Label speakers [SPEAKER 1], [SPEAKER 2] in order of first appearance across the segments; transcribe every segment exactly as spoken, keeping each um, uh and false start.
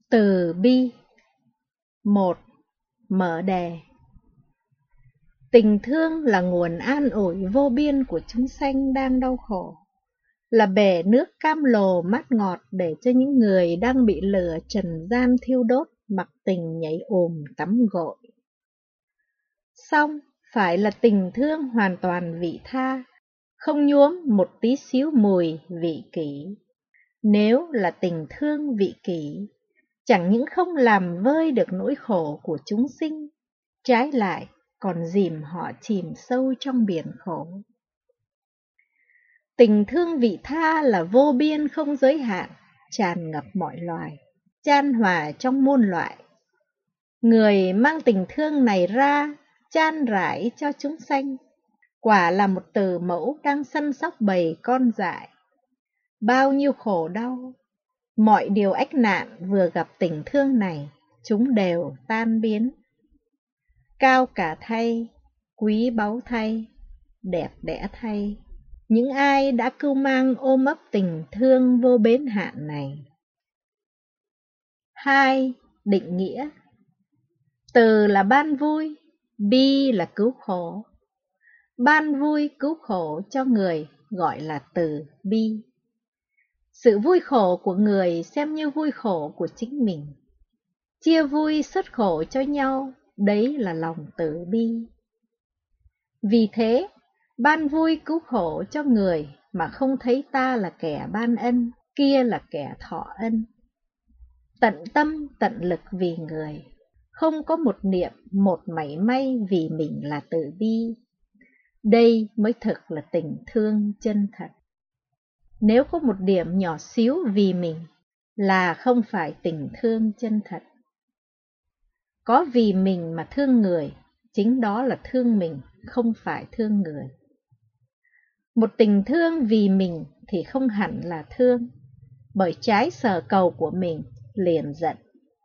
[SPEAKER 1] Từ bi. Một. Mở đề. Tình thương là nguồn an ủi vô biên của chúng sanh đang đau khổ, là bể nước cam lồ mát ngọt để cho những người đang bị lửa trần gian thiêu đốt mặc tình nhảy ùm tắm gội. Song phải là tình thương hoàn toàn vị tha, không nhuốm một tí xíu mùi vị kỷ. Nếu là tình thương vị kỷ, chẳng những không làm vơi được nỗi khổ của chúng sinh, trái lại còn dìm họ chìm sâu trong biển khổ. Tình thương vị tha là vô biên không giới hạn, tràn ngập mọi loài, chan hòa trong muôn loại. Người mang tình thương này ra, chan rải cho chúng sanh, quả là một từ mẫu đang săn sóc bầy con dại. Bao nhiêu khổ đau, mọi điều ách nạn vừa gặp tình thương này, chúng đều tan biến. Cao cả thay, quý báu thay, đẹp đẽ thay, những ai đã cưu mang ôm ấp tình thương vô bến hạn này. Hai. Định nghĩa. Từ là ban vui, bi là cứu khổ. Ban vui cứu khổ cho người gọi là từ bi. Sự vui khổ của người xem như vui khổ của chính mình. Chia vui xuất khổ cho nhau, đấy là lòng từ bi. Vì thế, ban vui cứu khổ cho người mà không thấy ta là kẻ ban ân, kia là kẻ thọ ân. Tận tâm tận lực vì người, không có một niệm một mảy may vì mình là từ bi. Đây mới thực là tình thương chân thật. Nếu có một điểm nhỏ xíu vì mình là không phải tình thương chân thật. Có vì mình mà thương người, chính đó là thương mình, không phải thương người. Một tình thương vì mình thì không hẳn là thương, bởi trái sở cầu của mình liền giận.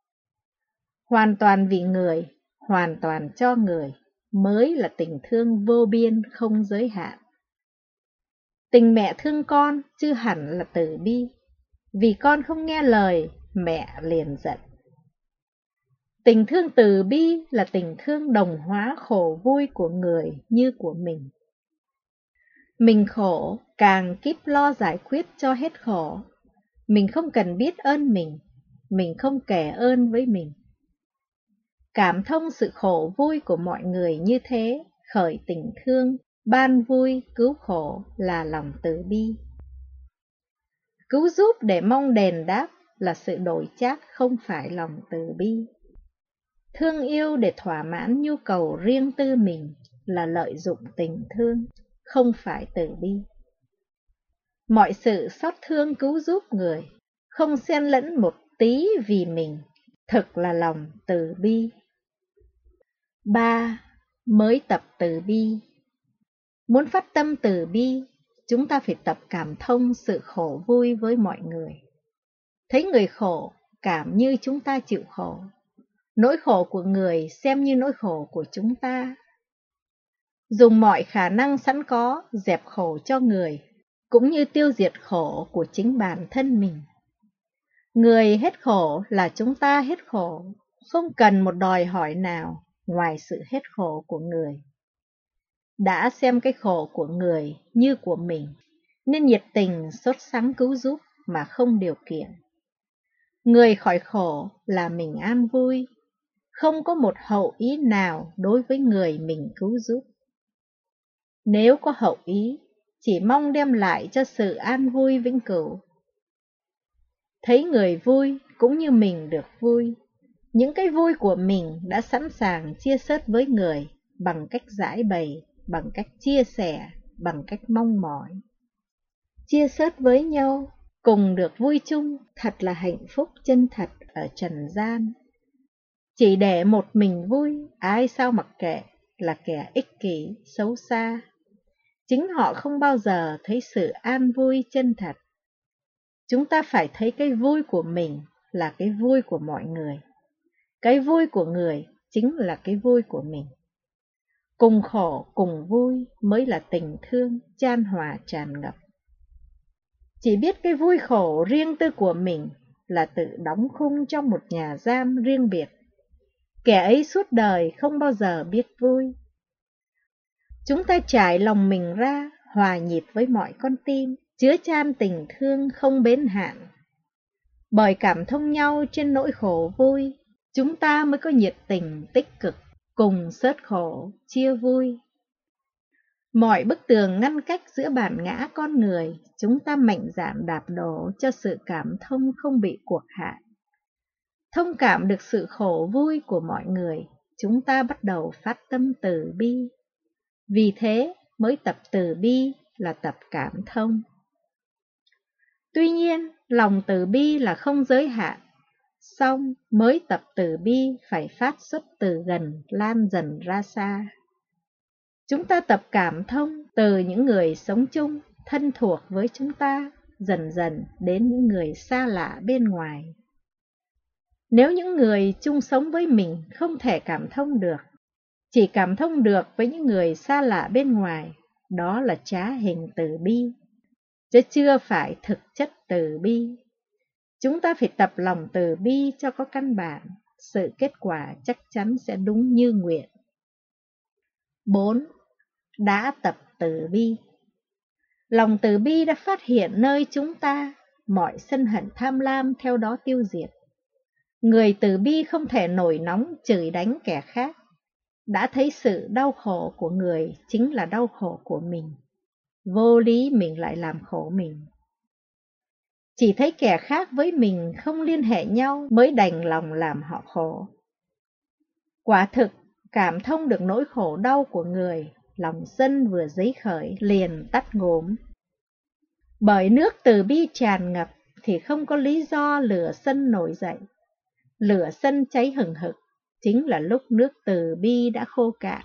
[SPEAKER 1] Hoàn toàn vì người, hoàn toàn cho người mới là tình thương vô biên không giới hạn. Tình mẹ thương con chứ hẳn là từ bi, vì con không nghe lời, mẹ liền giận. Tình thương từ bi là tình thương đồng hóa khổ vui của người như của mình. Mình khổ, càng kíp lo giải quyết cho hết khổ. Mình không cần biết ơn mình, mình không kể ơn với mình. Cảm thông sự khổ vui của mọi người như thế, khởi tình thương, ban vui, cứu khổ là lòng từ bi. Cứu giúp để mong đền đáp là sự đổi chác, không phải lòng từ bi. Thương yêu để thỏa mãn nhu cầu riêng tư mình là lợi dụng tình thương, không phải từ bi. Mọi sự xót thương cứu giúp người, không xen lẫn một tí vì mình, thực là lòng từ bi. Ba. Mới tập từ bi. Muốn phát tâm từ bi, chúng ta phải tập cảm thông sự khổ vui với mọi người. Thấy người khổ, cảm như chúng ta chịu khổ. Nỗi khổ của người xem như nỗi khổ của chúng ta. Dùng mọi khả năng sẵn có dẹp khổ cho người, cũng như tiêu diệt khổ của chính bản thân mình. Người hết khổ là chúng ta hết khổ, không cần một đòi hỏi nào ngoài sự hết khổ của người. Đã xem cái khổ của người như của mình, nên nhiệt tình sốt sắng cứu giúp mà không điều kiện. Người khỏi khổ là mình an vui, không có một hậu ý nào đối với người mình cứu giúp. Nếu có hậu ý, chỉ mong đem lại cho sự an vui vĩnh cửu. Thấy người vui cũng như mình được vui. Những cái vui của mình đã sẵn sàng chia sớt với người bằng cách giải bày, bằng cách chia sẻ, bằng cách mong mỏi. Chia sớt với nhau, cùng được vui chung, thật là hạnh phúc chân thật ở trần gian. Chỉ để một mình vui, ai sao mặc kệ, là kẻ ích kỷ, xấu xa. Chính họ không bao giờ thấy sự an vui chân thật. Chúng ta phải thấy cái vui của mình là cái vui của mọi người. Cái vui của người chính là cái vui của mình. Cùng khổ, cùng vui mới là tình thương chan hòa tràn ngập. Chỉ biết cái vui khổ riêng tư của mình là tự đóng khung trong một nhà giam riêng biệt. Kẻ ấy suốt đời không bao giờ biết vui. Chúng ta trải lòng mình ra, hòa nhịp với mọi con tim, chứa chan tình thương không bến hạn. Bởi cảm thông nhau trên nỗi khổ vui, chúng ta mới có nhiệt tình tích cực, cùng sớt khổ, chia vui. Mọi bức tường ngăn cách giữa bản ngã con người, chúng ta mạnh dạn đạp đổ cho sự cảm thông không bị cuộc hại. Thông cảm được sự khổ vui của mọi người, chúng ta bắt đầu phát tâm từ bi. Vì thế mới tập từ bi là tập cảm thông. Tuy nhiên, lòng từ bi là không giới hạn, song mới tập từ bi phải phát xuất từ gần lan dần ra xa. Chúng ta tập cảm thông từ những người sống chung, thân thuộc với chúng ta, dần dần đến những người xa lạ bên ngoài. Nếu những người chung sống với mình không thể cảm thông được, chỉ cảm thông được với những người xa lạ bên ngoài, đó là trá hình từ bi, chứ chưa phải thực chất từ bi. Chúng ta phải tập lòng từ bi cho có căn bản, sự kết quả chắc chắn sẽ đúng như nguyện. bốn. Đã tập từ bi. Lòng từ bi đã phát hiện nơi chúng ta, mọi sân hận tham lam theo đó tiêu diệt. Người từ bi không thể nổi nóng chửi đánh kẻ khác, đã thấy sự đau khổ của người chính là đau khổ của mình. Vô lý mình lại làm khổ mình. Chỉ thấy kẻ khác với mình không liên hệ nhau mới đành lòng làm họ khổ. Quả thực, cảm thông được nỗi khổ đau của người, lòng dân vừa dấy khởi liền tắt ngốm. Bởi nước từ bi tràn ngập thì không có lý do lửa sân nổi dậy. Lửa sân cháy hừng hực chính là lúc nước từ bi đã khô cạn.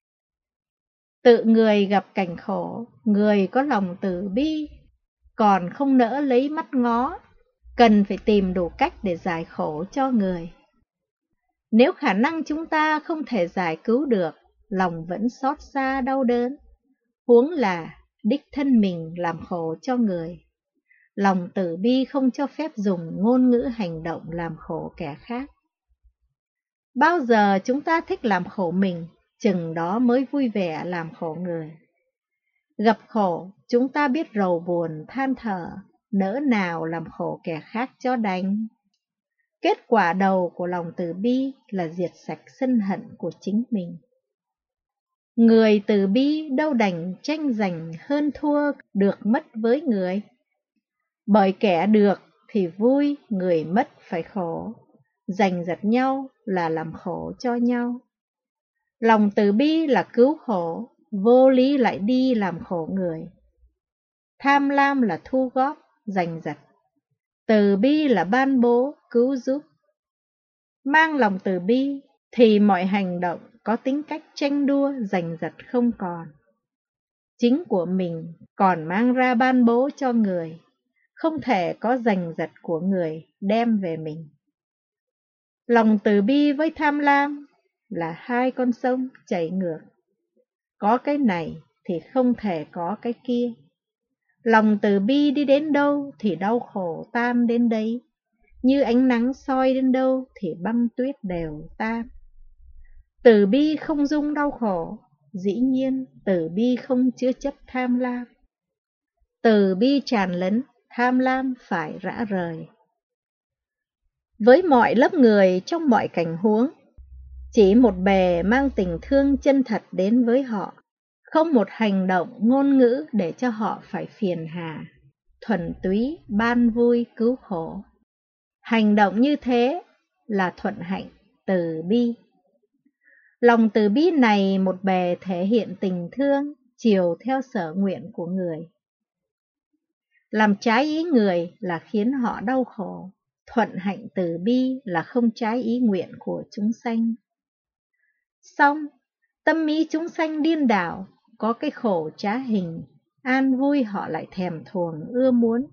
[SPEAKER 1] Tự người gặp cảnh khổ, người có lòng từ bi, còn không nỡ lấy mắt ngó, cần phải tìm đủ cách để giải khổ cho người. Nếu khả năng chúng ta không thể giải cứu được, lòng vẫn xót xa đau đớn, huống là đích thân mình làm khổ cho người. Lòng từ bi không cho phép dùng ngôn ngữ hành động làm khổ kẻ khác. Bao giờ chúng ta thích làm khổ mình, chừng đó mới vui vẻ làm khổ người. Gặp khổ, chúng ta biết rầu buồn than thở, nỡ nào làm khổ kẻ khác cho đành. Kết quả đầu của lòng từ bi là diệt sạch sân hận của chính mình. Người từ bi đâu đành tranh giành hơn thua được mất với người. Bởi kẻ được thì vui, người mất phải khổ. Giành giật nhau là làm khổ cho nhau. Lòng từ bi là cứu khổ, vô lý lại đi làm khổ người. Tham lam là thu góp, giành giật. Từ bi là ban bố, cứu giúp. Mang lòng từ bi thì mọi hành động có tính cách tranh đua, giành giật không còn. Chính của mình còn mang ra ban bố cho người, không thể có giành giật của người đem về mình. Lòng từ bi với tham lam là hai con sông chảy ngược. Có cái này thì không thể có cái kia. Lòng từ bi đi đến đâu thì đau khổ tan đến đấy. Như ánh nắng soi đến đâu thì băng tuyết đều tan. Từ bi không dung đau khổ, dĩ nhiên từ bi không chứa chấp tham lam. Từ bi tràn lấn, tham lam phải rã rời. Với mọi lớp người trong mọi cảnh huống, chỉ một bề mang tình thương chân thật đến với họ, không một hành động ngôn ngữ để cho họ phải phiền hà, thuần túy ban vui cứu khổ. Hành động như thế là thuận hạnh từ bi. Lòng từ bi này một bề thể hiện tình thương, chiều theo sở nguyện của người. Làm trái ý người là khiến họ đau khổ, thuận hạnh từ bi là không trái ý nguyện của chúng sanh. Song, tâm ý chúng sanh điên đảo, có cái khổ trá hình, an vui họ lại thèm thuồng ưa muốn.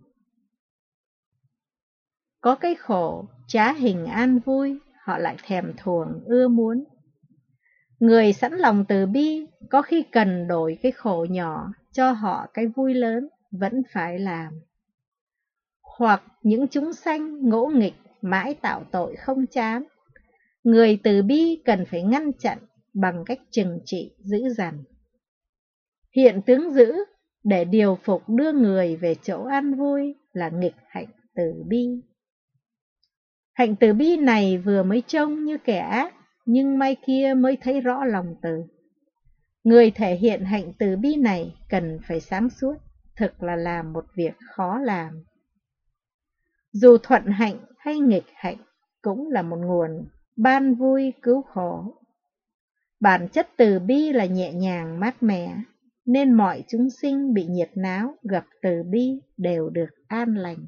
[SPEAKER 1] Có cái khổ trá hình an vui, họ lại thèm thuồng ưa muốn. Người sẵn lòng từ bi, có khi cần đổi cái khổ nhỏ cho họ cái vui lớn, vẫn phải làm. hoặc những chúng sanh ngỗ nghịch mãi tạo tội không chán. Người từ bi cần phải ngăn chặn bằng cách trừng trị dữ dằn. Hiện tướng dữ để điều phục đưa người về chỗ an vui là nghịch hạnh từ bi. Hạnh từ bi này vừa mới trông như kẻ ác, nhưng mai kia mới thấy rõ lòng từ. Người thể hiện hạnh từ bi này cần phải sáng suốt, thực là làm một việc khó làm. Dù thuận hạnh hay nghịch hạnh cũng là một nguồn ban vui cứu khổ. Bản chất từ bi là nhẹ nhàng mát mẻ, nên mọi chúng sinh bị nhiệt náo gặp từ bi đều được an lành.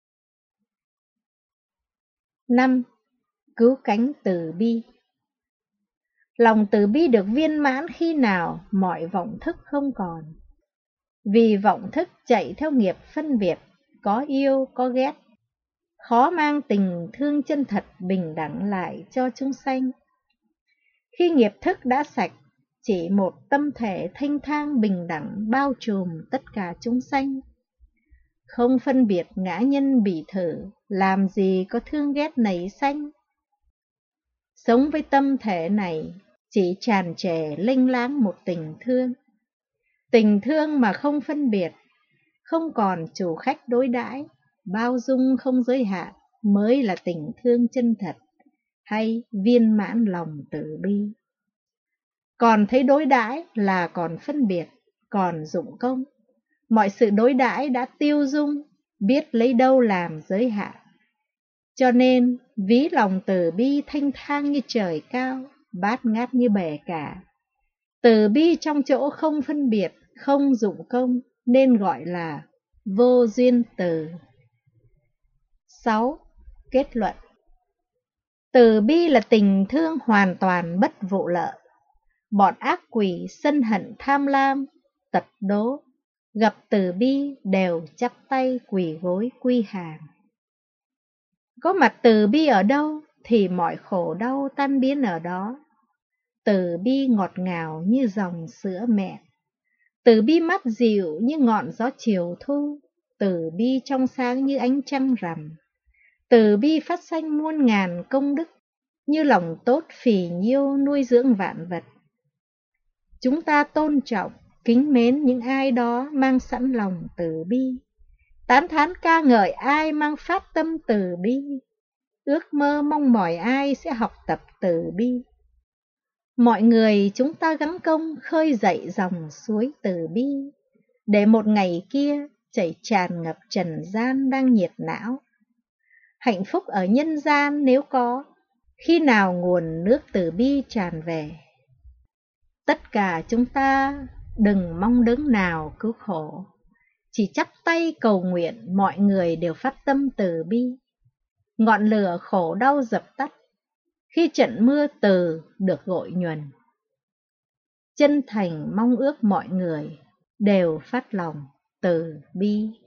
[SPEAKER 1] năm. Cứu cánh từ bi. Lòng từ bi được viên mãn khi nào mọi vọng thức không còn. Vì vọng thức chạy theo nghiệp phân biệt, có yêu có ghét, khó mang tình thương chân thật bình đẳng lại cho chúng sanh. Khi nghiệp thức đã sạch, chỉ một tâm thể thanh thang bình đẳng bao trùm tất cả chúng sanh. Không phân biệt ngã nhân bỉ thử, làm gì có thương ghét nảy sanh. Sống với tâm thể này, chỉ tràn trề lênh láng một tình thương. Tình thương mà không phân biệt, không còn chủ khách đối đãi, bao dung không giới hạn mới là tình thương chân thật hay viên mãn lòng từ bi. Còn thấy đối đãi là còn phân biệt, còn dụng công. Mọi sự đối đãi đã tiêu dung, biết lấy đâu làm giới hạn. Cho nên, ví lòng từ bi thanh thang như trời cao, bát ngát như bể cả. Từ bi trong chỗ không phân biệt, không dụng công, nên gọi là vô duyên từ. sáu. Kết luận. Từ bi là tình thương hoàn toàn bất vụ lợi. Bọn ác quỷ sân hận tham lam, tật đố, gặp từ bi đều chắp tay quỳ gối quy hàng. Có mặt từ bi ở đâu thì mọi khổ đau tan biến ở đó. Từ bi ngọt ngào như dòng sữa mẹ, từ bi mát dịu như ngọn gió chiều thu, từ bi trong sáng như ánh trăng rằm, từ bi phát sanh muôn ngàn công đức, như lòng tốt phì nhiêu nuôi dưỡng vạn vật. Chúng ta tôn trọng, kính mến những ai đó mang sẵn lòng từ bi, tán thán ca ngợi ai mang phát tâm từ bi, ước mơ mong mỏi ai sẽ học tập từ bi. Mọi người chúng ta gắng công khơi dậy dòng suối từ bi, để một ngày kia chảy tràn ngập trần gian đang nhiệt não. Hạnh phúc ở nhân gian nếu có, khi nào nguồn nước từ bi tràn về. Tất cả chúng ta đừng mong đấng nào cứu khổ, chỉ chắp tay cầu nguyện mọi người đều phát tâm từ bi. Ngọn lửa khổ đau dập tắt, khi trận mưa từ được gội nhuần. Chân thành mong ước mọi người đều phát lòng từ bi.